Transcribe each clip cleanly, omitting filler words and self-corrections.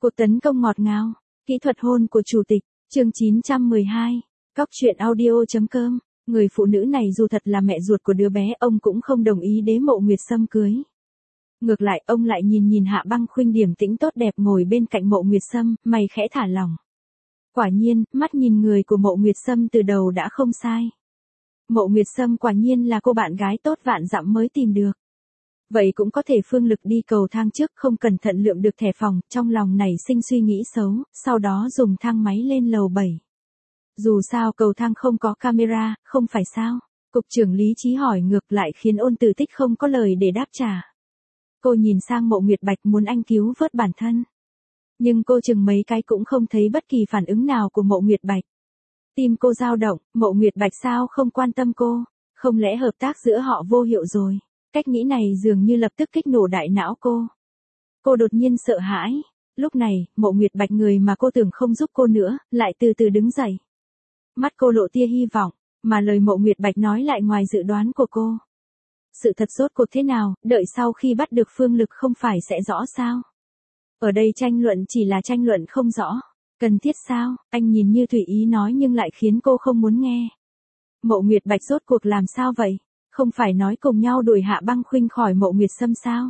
Cuộc tấn công ngọt ngào, kỹ thuật hôn của chủ tịch, chương 912, Cóc truyện audio.com, người phụ nữ này dù thật là mẹ ruột của đứa bé, ông cũng không đồng ý Đế Mộ Nguyệt Sâm cưới. Ngược lại, ông lại nhìn Hạ Băng Khuynh điềm tĩnh tốt đẹp ngồi bên cạnh Mộ Nguyệt Sâm, mày khẽ thả lỏng. Quả nhiên, mắt nhìn người của Mộ Nguyệt Sâm từ đầu đã không sai. Mộ Nguyệt Sâm quả nhiên là cô bạn gái tốt vạn dặm mới tìm được. Vậy cũng có thể Phương Lực đi cầu thang trước, không cẩn thận lượm được thẻ phòng, trong lòng nảy sinh suy nghĩ xấu, sau đó dùng thang máy lên lầu 7. Dù sao cầu thang không có camera, không phải sao? Cục trưởng Lý Chí hỏi ngược lại khiến Ôn Tử Tích không có lời để đáp trả. Cô nhìn sang Mộ Nguyệt Bạch muốn anh cứu vớt bản thân. Nhưng cô chừng mấy cái cũng không thấy bất kỳ phản ứng nào của Mộ Nguyệt Bạch. Tim cô dao động, Mộ Nguyệt Bạch sao không quan tâm cô? Không lẽ hợp tác giữa họ vô hiệu rồi? Cách nghĩ này dường như lập tức kích nổ đại não cô. Cô đột nhiên sợ hãi. Lúc này, Mộ Nguyệt Bạch người mà cô tưởng không giúp cô nữa, lại từ từ đứng dậy. Mắt cô lộ tia hy vọng, mà lời Mộ Nguyệt Bạch nói lại ngoài dự đoán của cô. Sự thật rốt cuộc thế nào, đợi sau khi bắt được Phương Lực không phải sẽ rõ sao? Ở đây tranh luận chỉ là tranh luận không rõ. Cần thiết sao? Anh nhìn như tùy ý nói nhưng lại khiến cô không muốn nghe. Mộ Nguyệt Bạch rốt cuộc làm sao vậy? Không phải nói cùng nhau đuổi Hạ Băng Khuynh khỏi Mộ Nguyệt Sâm sao?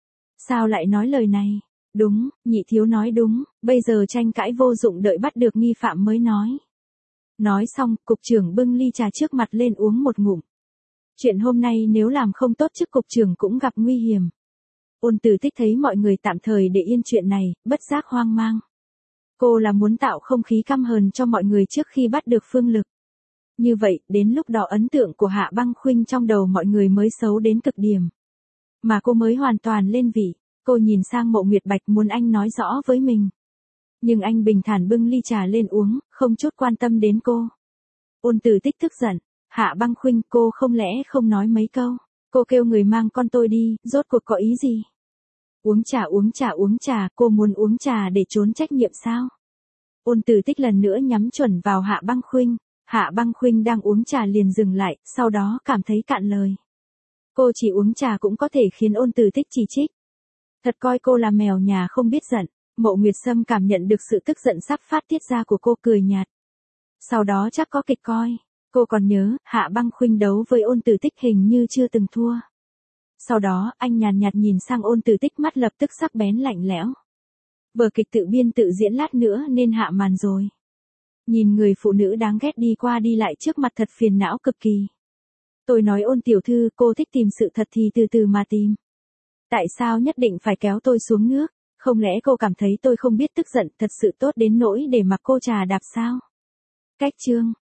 Sao lại nói lời này? Đúng, nhị thiếu nói đúng, bây giờ tranh cãi vô dụng, đợi bắt được nghi phạm mới nói. Nói xong, cục trưởng bưng ly trà trước mặt lên uống một ngụm. Chuyện hôm nay nếu làm không tốt chức cục trưởng cũng gặp nguy hiểm. Ôn Tử Tích thấy mọi người tạm thời để yên chuyện này, bất giác hoang mang. Cô là muốn tạo không khí căm hờn cho mọi người trước khi bắt được Phương Lực. Như vậy, đến lúc đó ấn tượng của Hạ Băng Khuynh trong đầu mọi người mới xấu đến cực điểm. Mà cô mới hoàn toàn lên vị. Cô nhìn sang Mộ Nguyệt Bạch muốn anh nói rõ với mình. Nhưng anh bình thản bưng ly trà lên uống, không chút quan tâm đến cô. Ôn Tử Tích tức giận. Hạ Băng Khuynh, cô không lẽ không nói mấy câu? Cô kêu người mang con tôi đi, rốt cuộc có ý gì? Uống trà, cô muốn uống trà để trốn trách nhiệm sao? Ôn Tử Tích lần nữa nhắm chuẩn vào Hạ Băng Khuynh. Hạ Băng Khuynh đang uống trà liền dừng lại, sau đó cảm thấy cạn lời. Cô chỉ uống trà cũng có thể khiến Ôn Tử Tích chỉ trích. Thật coi cô là mèo nhà không biết giận. Mộ Nguyệt Sâm cảm nhận được sự tức giận sắp phát tiết ra của cô, cười nhạt. Sau đó chắc có kịch coi. Cô còn nhớ, Hạ Băng Khuynh đấu với Ôn Tử Tích hình như chưa từng thua. Sau đó, anh nhàn nhạt nhìn sang Ôn Tử Tích, mắt lập tức sắc bén lạnh lẽo. Vở kịch tự biên tự diễn lát nữa nên hạ màn rồi. Nhìn người phụ nữ đáng ghét đi qua đi lại trước mặt thật phiền não cực kỳ. Tôi nói Ôn tiểu thư, cô thích tìm sự thật thì từ từ mà tìm. Tại sao nhất định phải kéo tôi xuống nước? Không lẽ cô cảm thấy tôi không biết tức giận thật sự tốt đến nỗi để mặc cô trà đạp sao? Cách chương